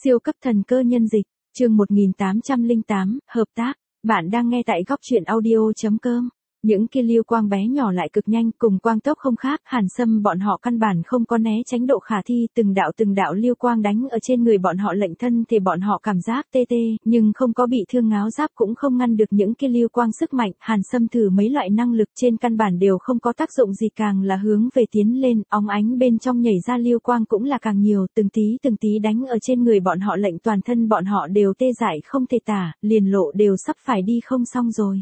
Siêu cấp thần cơ nhân dịch, chương 1808, hợp tác. Bạn đang nghe tại góc truyện audio.com. Những kia lưu quang bé nhỏ lại cực nhanh, cùng quang tốc không khác, Hàn Sâm bọn họ căn bản không có né tránh độ khả thi, từng đạo lưu quang đánh ở trên người bọn họ, lệnh thân thể bọn họ cảm giác tê tê, nhưng không có bị thương, ngáo giáp cũng không ngăn được những kia lưu quang sức mạnh. Hàn Sâm thử mấy loại năng lực trên căn bản đều không có tác dụng gì, càng là hướng về tiến lên, óng ánh bên trong nhảy ra lưu quang cũng là càng nhiều, từng tí đánh ở trên người bọn họ, lệnh toàn thân bọn họ đều tê dại không thể tả, liền lộ đều sắp phải đi không xong rồi.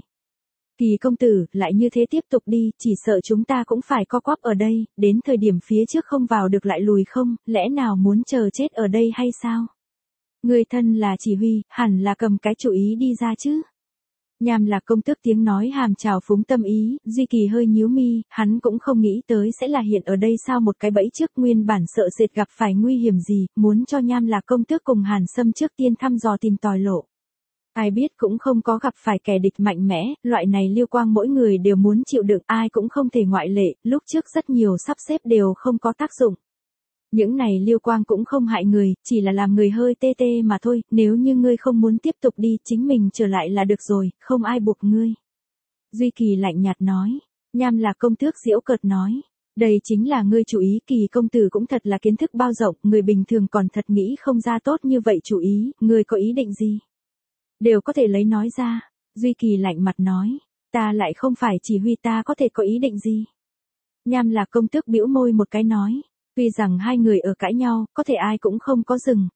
Kỳ công tử, lại như thế tiếp tục đi, chỉ sợ chúng ta cũng phải co quắp ở đây, đến thời điểm phía trước không vào được lại lùi không, lẽ nào muốn chờ chết ở đây hay sao? Người thân là chỉ huy, hẳn là cầm cái chủ ý đi ra chứ. Nham Lạc công tước tiếng nói hàm trào phúng tâm ý, Duy Kỳ hơi nhíu mi, hắn cũng không nghĩ tới sẽ là hiện ở đây sao, một cái bẫy trước, nguyên bản sợ sệt gặp phải nguy hiểm gì, muốn cho Nham Lạc công tước cùng Hàn Sâm trước tiên thăm dò tìm tòi lộ. Ai biết cũng không có gặp phải kẻ địch mạnh mẽ, loại này lưu quang mỗi người đều muốn chịu đựng, ai cũng không thể ngoại lệ, lúc trước rất nhiều sắp xếp đều không có tác dụng. Những này lưu quang cũng không hại người, chỉ là làm người hơi tê tê mà thôi, nếu như ngươi không muốn tiếp tục đi, chính mình trở lại là được rồi, không ai buộc ngươi. Duy Kỳ lạnh nhạt nói, Nham Lạc công tước giễu cợt nói. Đây chính là ngươi chủ ý, Kỳ công tử cũng thật là kiến thức bao rộng, người bình thường còn thật nghĩ không ra tốt như vậy chủ ý, ngươi có ý định gì? Đều có thể lấy nói ra, Duy Kỳ lạnh mặt nói, ta lại không phải chỉ huy, ta có thể có ý định gì? Nham Lạc công tước bĩu môi một cái nói, tuy rằng hai người ở cãi nhau, có thể ai cũng không có dừng,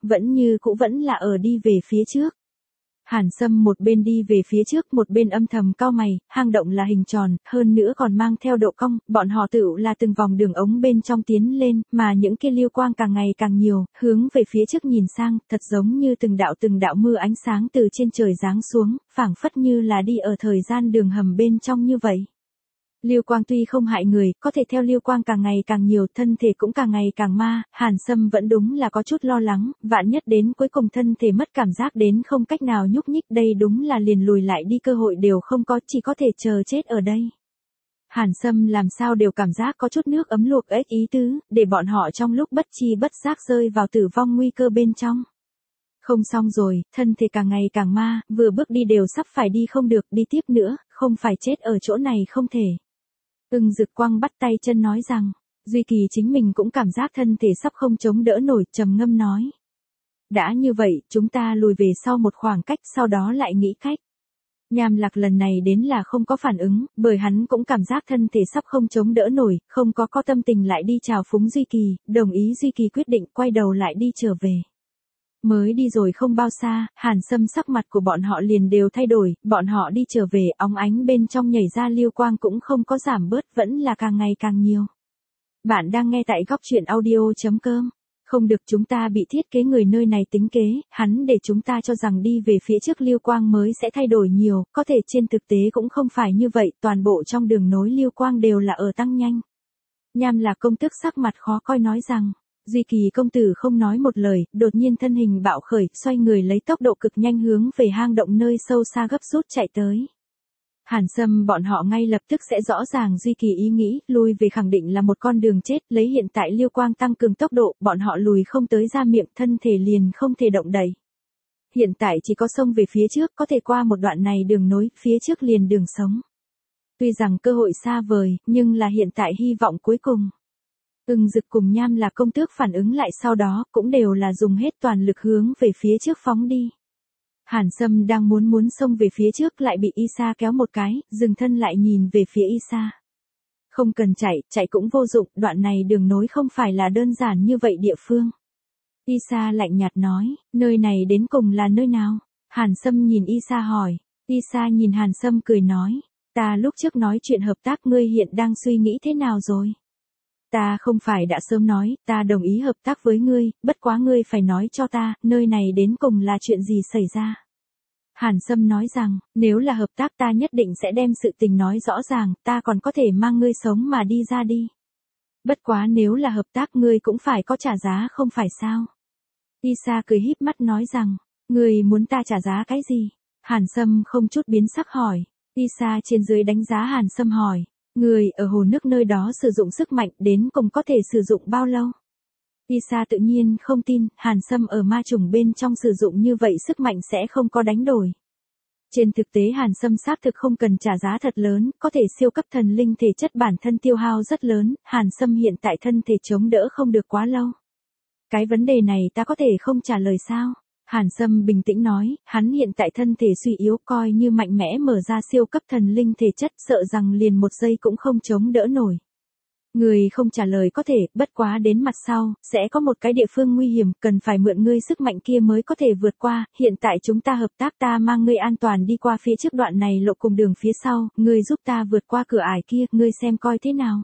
vẫn là ở đi về phía trước. Hàn Sâm một bên đi về phía trước, một bên âm thầm cau mày, hang động là hình tròn, hơn nữa còn mang theo độ cong, bọn họ tựu là từng vòng đường ống bên trong tiến lên, mà những kia lưu quang càng ngày càng nhiều, hướng về phía trước nhìn sang, thật giống như từng đạo mưa ánh sáng từ trên trời giáng xuống, phảng phất như là đi ở thời gian đường hầm bên trong như vậy. Lưu quang tuy không hại người, có thể theo lưu quang càng ngày càng nhiều, thân thể cũng càng ngày càng ma, Hàn Sâm vẫn đúng là có chút lo lắng, vạn nhất đến cuối cùng thân thể mất cảm giác đến không cách nào nhúc nhích, đây đúng là liền lùi lại đi cơ hội đều không có, chỉ có thể chờ chết ở đây. Hàn Sâm làm sao đều cảm giác có chút nước ấm luộc ếch ý tứ, để bọn họ trong lúc bất chi bất giác rơi vào tử vong nguy cơ bên trong. Không xong rồi, thân thể càng ngày càng ma, vừa bước đi đều sắp phải đi không được, đi tiếp nữa, không phải chết ở chỗ này không thể. Dực Quang bắt tay chân nói rằng, Duy Kỳ chính mình cũng cảm giác thân thể sắp không chống đỡ nổi, trầm ngâm nói. Đã như vậy, chúng ta lùi về sau một khoảng cách, sau đó lại nghĩ cách. Nham Lạc lần này đến là không có phản ứng, bởi hắn cũng cảm giác thân thể sắp không chống đỡ nổi, không có tâm tình lại đi chào phúng Duy Kỳ, đồng ý Duy Kỳ quyết định, quay đầu lại đi trở về. Mới đi rồi không bao xa, Hàn Sâm sắc mặt của bọn họ liền đều thay đổi, bọn họ đi trở về, óng ánh bên trong nhảy ra lưu quang cũng không có giảm bớt, vẫn là càng ngày càng nhiều. Bạn đang nghe tại góc truyện audio.com. Không được, chúng ta bị thiết kế người nơi này tính kế, hắn để chúng ta cho rằng đi về phía trước lưu quang mới sẽ thay đổi nhiều, có thể trên thực tế cũng không phải như vậy, toàn bộ trong đường nối lưu quang đều là ở tăng nhanh. Nham Lạc công tước sắc mặt khó coi nói rằng. Duy Kỳ công tử không nói một lời, đột nhiên thân hình bạo khởi, xoay người lấy tốc độ cực nhanh hướng về hang động nơi sâu xa gấp rút chạy tới. Hàn Sâm bọn họ ngay lập tức sẽ rõ ràng Duy Kỳ ý nghĩ, lui về khẳng định là một con đường chết, lấy hiện tại lưu quang tăng cường tốc độ, bọn họ lùi không tới ra miệng, thân thể liền không thể động đậy. Hiện tại chỉ có xông về phía trước, có thể qua một đoạn này đường nối, phía trước liền đường sống. Tuy rằng cơ hội xa vời, nhưng là hiện tại hy vọng cuối cùng. Dực cùng Nham Lạc công tước phản ứng lại sau đó, cũng đều là dùng hết toàn lực hướng về phía trước phóng đi. Hàn Sâm đang muốn xông về phía trước lại bị Isa kéo một cái, dừng thân lại nhìn về phía Isa. Không cần chạy cũng vô dụng, đoạn này đường nối không phải là đơn giản như vậy địa phương. Isa lạnh nhạt nói, nơi này đến cùng là nơi nào? Hàn Sâm nhìn Isa hỏi. Isa nhìn Hàn Sâm cười nói, ta lúc trước nói chuyện hợp tác, ngươi hiện đang suy nghĩ thế nào rồi? Ta không phải đã sớm nói, ta đồng ý hợp tác với ngươi, bất quá ngươi phải nói cho ta, nơi này đến cùng là chuyện gì xảy ra. Hàn Sâm nói rằng, nếu là hợp tác ta nhất định sẽ đem sự tình nói rõ ràng, ta còn có thể mang ngươi sống mà đi ra đi. Bất quá nếu là hợp tác ngươi cũng phải có trả giá không phải sao. Isa cười híp mắt nói rằng, ngươi muốn ta trả giá cái gì? Hàn Sâm không chút biến sắc hỏi. Isa trên dưới đánh giá Hàn Sâm hỏi. Người ở hồ nước nơi đó sử dụng sức mạnh đến cùng có thể sử dụng bao lâu? Isa tự nhiên không tin, Hàn Sâm ở ma trùng bên trong sử dụng như vậy sức mạnh sẽ không có đánh đổi. Trên thực tế Hàn Sâm xác thực không cần trả giá thật lớn, có thể siêu cấp thần linh thể chất bản thân tiêu hao rất lớn, Hàn Sâm hiện tại thân thể chống đỡ không được quá lâu. Cái vấn đề này ta có thể không trả lời sao? Hàn Sâm bình tĩnh nói, hắn hiện tại thân thể suy yếu coi như mạnh mẽ mở ra siêu cấp thần linh thể chất sợ rằng liền một giây cũng không chống đỡ nổi. Người không trả lời có thể, bất quá đến mặt sau, sẽ có một cái địa phương nguy hiểm, cần phải mượn ngươi sức mạnh kia mới có thể vượt qua, hiện tại chúng ta hợp tác ta mang ngươi an toàn đi qua phía trước đoạn này lộ cùng đường phía sau, ngươi giúp ta vượt qua cửa ải kia, ngươi xem coi thế nào.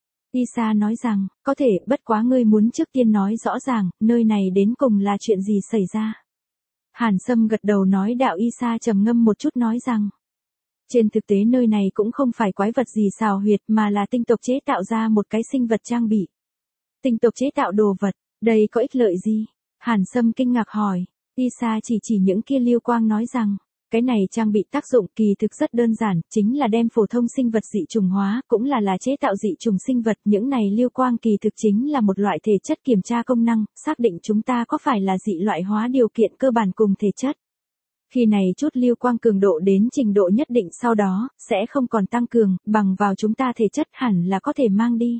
Isa nói rằng, có thể, bất quá ngươi muốn trước tiên nói rõ ràng, nơi này đến cùng là chuyện gì xảy ra. Hàn Sâm gật đầu nói đạo Isa trầm ngâm một chút nói rằng. Trên thực tế nơi này cũng không phải quái vật gì xào huyệt mà là tinh tộc chế tạo ra một cái sinh vật trang bị. Tinh tộc chế tạo đồ vật, đây có ích lợi gì? Hàn Sâm kinh ngạc hỏi. Isa chỉ những kia lưu quang nói rằng, cái này trang bị tác dụng kỳ thực rất đơn giản, chính là đem phổ thông sinh vật dị trùng hóa, cũng là chế tạo dị trùng sinh vật. Những này lưu quang kỳ thực chính là một loại thể chất kiểm tra công năng, xác định chúng ta có phải là dị loại hóa điều kiện cơ bản cùng thể chất. Khi này chút lưu quang cường độ đến trình độ nhất định sau đó, sẽ không còn tăng cường, bằng vào chúng ta thể chất hẳn là có thể mang đi.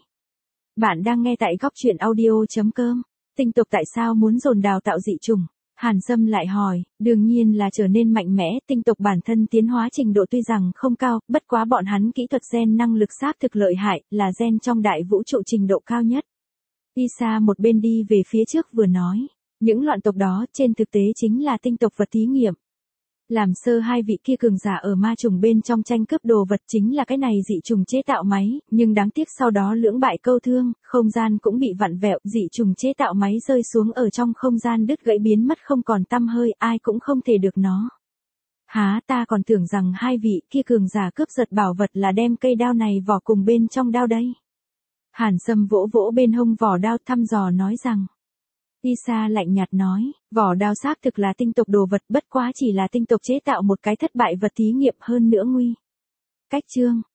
Bạn đang nghe tại góc truyện audio.com. Tinh tộc tại sao muốn dồn đào tạo dị trùng? Hàn Sâm lại hỏi, đương nhiên là trở nên mạnh mẽ, tinh tộc bản thân tiến hóa trình độ tuy rằng không cao, bất quá bọn hắn kỹ thuật gen năng lực xác thực lợi hại, là gen trong đại vũ trụ trình độ cao nhất. Isa một bên đi về phía trước vừa nói, những loạn tộc đó trên thực tế chính là tinh tộc vật thí nghiệm. Làm sơ hai vị kia cường giả ở ma trùng bên trong tranh cướp đồ vật chính là cái này dị trùng chế tạo máy, nhưng đáng tiếc sau đó lưỡng bại câu thương, không gian cũng bị vặn vẹo, dị trùng chế tạo máy rơi xuống ở trong không gian đứt gãy biến mất không còn tăm hơi, ai cũng không thể được nó. Há, ta còn tưởng rằng hai vị kia cường giả cướp giật bảo vật là đem cây đao này vỏ cùng bên trong đao đây. Hàn Sâm vỗ vỗ bên hông vỏ đao thăm dò nói rằng. Isa lạnh nhạt nói, vỏ đao xác thực là tinh tộc đồ vật, bất quá chỉ là tinh tộc chế tạo một cái thất bại vật thí nghiệm hơn nữa nguy. Cách chương,